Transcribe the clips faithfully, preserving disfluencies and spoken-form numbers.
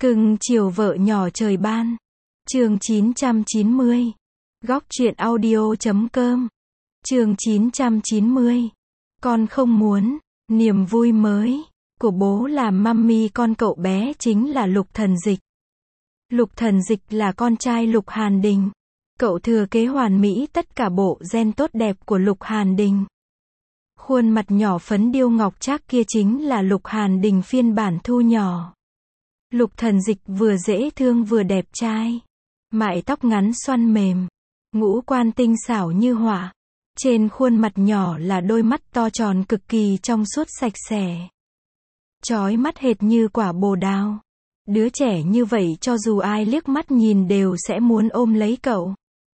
Cưng chiều vợ nhỏ trời ban. Chương chín trăm chín mươi. Góc truyện audio chấm com. Chương chín trăm chín mươi. Con không muốn. Niềm vui mới của bố làm mummy con cậu bé chính là Lục Thần Dịch. Lục Thần Dịch là con trai Lục Hàn Đình. Cậu thừa kế hoàn mỹ tất cả bộ gen tốt đẹp của Lục Hàn Đình. Khuôn mặt nhỏ phấn điêu ngọc trác kia chính là Lục Hàn Đình phiên bản thu nhỏ. Lục Thần Dịch vừa dễ thương vừa đẹp trai. Mái tóc ngắn xoăn mềm. Ngũ quan tinh xảo như họa. Trên khuôn mặt nhỏ là đôi mắt to tròn cực kỳ trong suốt sạch sẽ. Chói mắt hệt như quả bồ đào. Đứa trẻ như vậy cho dù ai liếc mắt nhìn đều sẽ muốn ôm lấy cậu.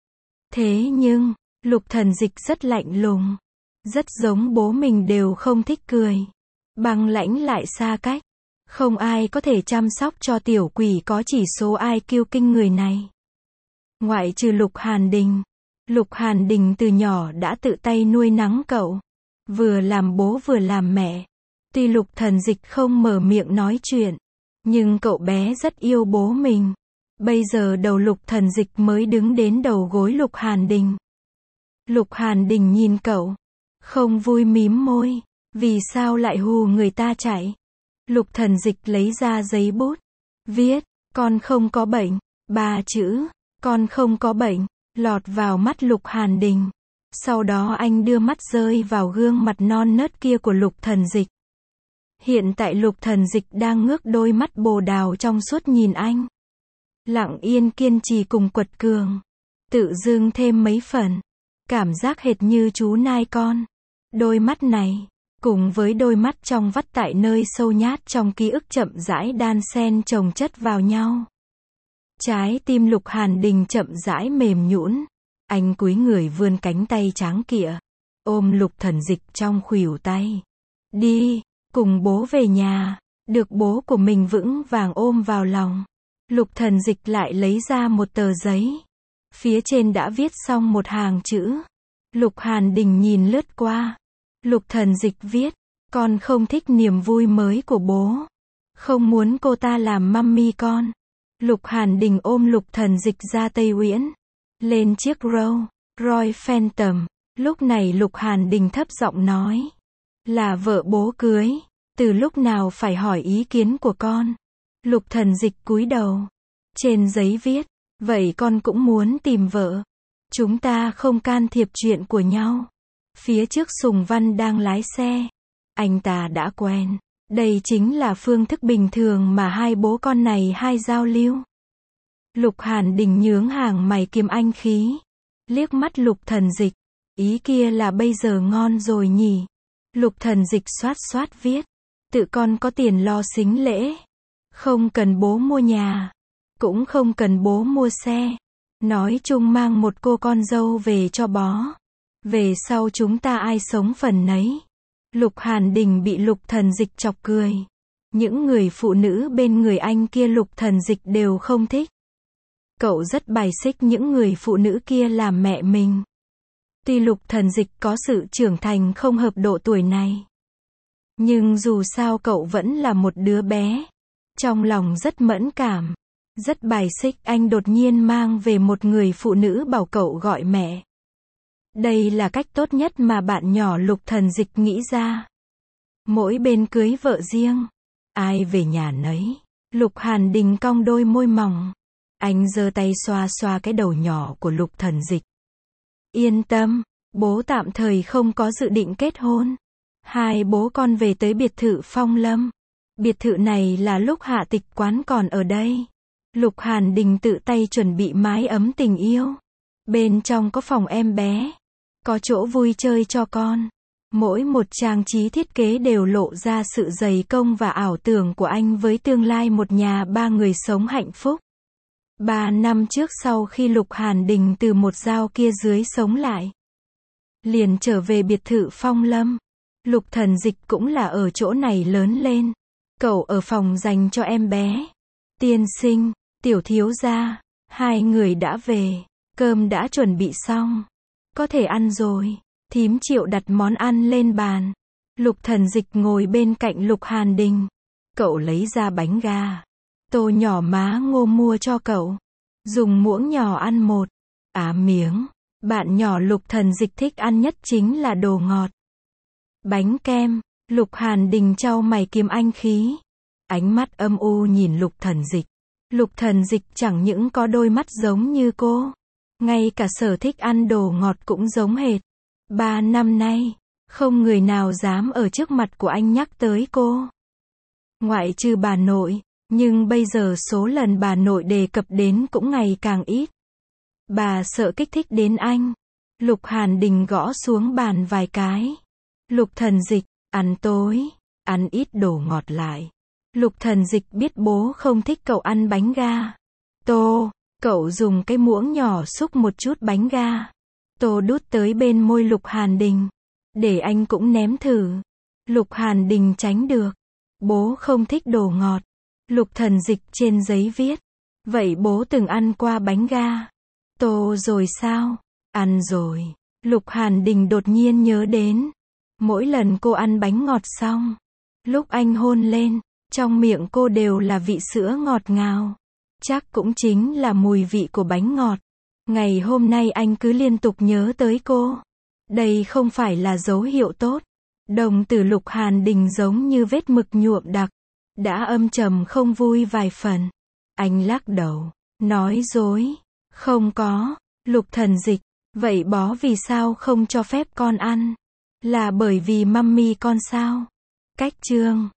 Thế nhưng, Lục Thần Dịch rất lạnh lùng. Rất giống bố mình đều không thích cười. Băng lãnh lại xa cách. Không ai có thể chăm sóc cho tiểu quỷ có chỉ số i kiu kinh người này. Ngoại trừ Lục Hàn Đình. Lục Hàn Đình từ nhỏ đã tự tay nuôi nấng cậu. Vừa làm bố vừa làm mẹ. Tuy Lục Thần Dịch không mở miệng nói chuyện. Nhưng cậu bé rất yêu bố mình. Bây giờ đầu Lục Thần Dịch mới đứng đến đầu gối Lục Hàn Đình. Lục Hàn Đình nhìn cậu. Không vui mím môi. Vì sao lại hù người ta chạy? Lục Thần Dịch lấy ra giấy bút. Viết, con không có bệnh. Ba chữ, con không có bệnh, lọt vào mắt Lục Hàn Đình. Sau đó anh đưa mắt rơi vào gương mặt non nớt kia của Lục Thần Dịch. Hiện tại Lục Thần Dịch đang ngước đôi mắt bồ đào trong suốt nhìn anh. Lặng yên kiên trì cùng quật cường. Tự dưng thêm mấy phần. Cảm giác hệt như chú nai con. Đôi mắt này, cùng với đôi mắt trong vắt tại nơi sâu nhát trong ký ức chậm rãi đan xen chồng chất vào nhau. Trái tim Lục Hàn Đình chậm rãi mềm nhũn. Anh cúi người vươn cánh tay tráng kịa. Ôm Lục Thần Dịch trong khuỷu tay. Đi, cùng bố về nhà. Được bố của mình vững vàng ôm vào lòng. Lục Thần Dịch lại lấy ra một tờ giấy. Phía trên đã viết xong một hàng chữ. Lục Hàn Đình nhìn lướt qua. Lục Thần Dịch viết, con không thích niềm vui mới của bố. Không muốn cô ta làm mummy con. Lục Hàn Đình ôm Lục Thần Dịch ra Tây Uyển. Lên chiếc Rolls Royce Phantom. Lúc này Lục Hàn Đình thấp giọng nói. Là vợ bố cưới. Từ lúc nào phải hỏi ý kiến của con. Lục Thần Dịch cúi đầu. Trên giấy viết, vậy con cũng muốn tìm vợ. Chúng ta không can thiệp chuyện của nhau. Phía trước Sùng Văn đang lái xe. Anh ta đã quen. Đây chính là phương thức bình thường mà hai bố con này hay giao lưu. Lục Hàn Đình nhướng hàng mày kiềm anh khí. Liếc mắt Lục Thần Dịch. Ý kia là bây giờ ngon rồi nhỉ. Lục Thần Dịch xoát xoát viết. Tự con có tiền lo sính lễ. Không cần bố mua nhà. Cũng không cần bố mua xe. Nói chung mang một cô con dâu về cho bó. Về sau chúng ta ai sống phần nấy. Lục Hàn Đình bị Lục Thần Dịch chọc cười. Những người phụ nữ bên người anh kia Lục Thần Dịch đều không thích. Cậu rất bài xích những người phụ nữ kia làm mẹ mình. Tuy Lục Thần Dịch có sự trưởng thành không hợp độ tuổi này. Nhưng dù sao cậu vẫn là một đứa bé. Trong lòng rất mẫn cảm. Rất bài xích anh đột nhiên mang về một người phụ nữ bảo cậu gọi mẹ. Đây là cách tốt nhất mà bạn nhỏ Lục Thần Dịch nghĩ ra. Mỗi bên cưới vợ riêng. Ai về nhà nấy. Lục Hàn Đình cong đôi môi mỏng. Anh giơ tay xoa xoa cái đầu nhỏ của Lục Thần Dịch. Yên tâm, bố tạm thời không có dự định kết hôn. Hai bố con về tới biệt thự Phong Lâm. Biệt thự này là lúc Hạ Tịch Quán còn ở đây. Lục Hàn Đình tự tay chuẩn bị mái ấm tình yêu. Bên trong có phòng em bé. Có chỗ vui chơi cho con. Mỗi một trang trí thiết kế đều lộ ra sự dày công và ảo tưởng của anh với tương lai một nhà ba người sống hạnh phúc. Ba năm trước sau khi Lục Hàn Đình từ một dao kia dưới sống lại. Liền trở về biệt thự Phong Lâm. Lục Thần Dịch cũng là ở chỗ này lớn lên. Cậu ở phòng dành cho em bé. Tiên sinh, tiểu thiếu gia, hai người đã về. Cơm đã chuẩn bị xong. Có thể ăn rồi. Thím Triệu đặt món ăn lên bàn. Lục Thần Dịch ngồi bên cạnh Lục Hàn Đình. Cậu lấy ra bánh ga. tô nhỏ má Ngô mua cho cậu. Dùng muỗng nhỏ ăn một. Á miếng. Bạn nhỏ Lục Thần Dịch thích ăn nhất chính là đồ ngọt. Bánh kem. Lục Hàn Đình chau mày kiếm anh khí. Ánh mắt âm u nhìn Lục Thần Dịch. Lục Thần Dịch chẳng những có đôi mắt giống như cô, ngay cả sở thích ăn đồ ngọt cũng giống hệt. Ba năm nay, không người nào dám ở trước mặt của anh nhắc tới cô. Ngoại trừ bà nội, nhưng bây giờ số lần bà nội đề cập đến cũng ngày càng ít. Bà sợ kích thích đến anh. Lục Hàn Đình gõ xuống bàn vài cái. Lục Thần Dịch, ăn tối, ăn ít đồ ngọt lại. Lục Thần Dịch biết bố không thích cậu ăn bánh ga. Tô, cậu dùng cái muỗng nhỏ xúc một chút bánh ga. Tô đút tới bên môi Lục Hàn Đình. Để anh cũng ném thử. Lục Hàn Đình tránh được. Bố không thích đồ ngọt. Lục Thần Dịch trên giấy viết. Vậy bố từng ăn qua bánh ga. Tô rồi sao? Ăn rồi. Lục Hàn Đình đột nhiên nhớ đến. Mỗi lần cô ăn bánh ngọt xong, lúc anh hôn lên, trong miệng cô đều là vị sữa ngọt ngào. Chắc cũng chính là mùi vị của bánh ngọt. Ngày hôm nay anh cứ liên tục nhớ tới cô. Đây không phải là dấu hiệu tốt. Đồng tử Lục Hàn Đình giống như vết mực nhuộm đặc. Đã âm trầm không vui vài phần. Anh lắc đầu. Nói dối. Không có. Lục Thần Dịch. Vậy bó vì sao không cho phép con ăn? Là bởi vì mummy con sao? Cách chương.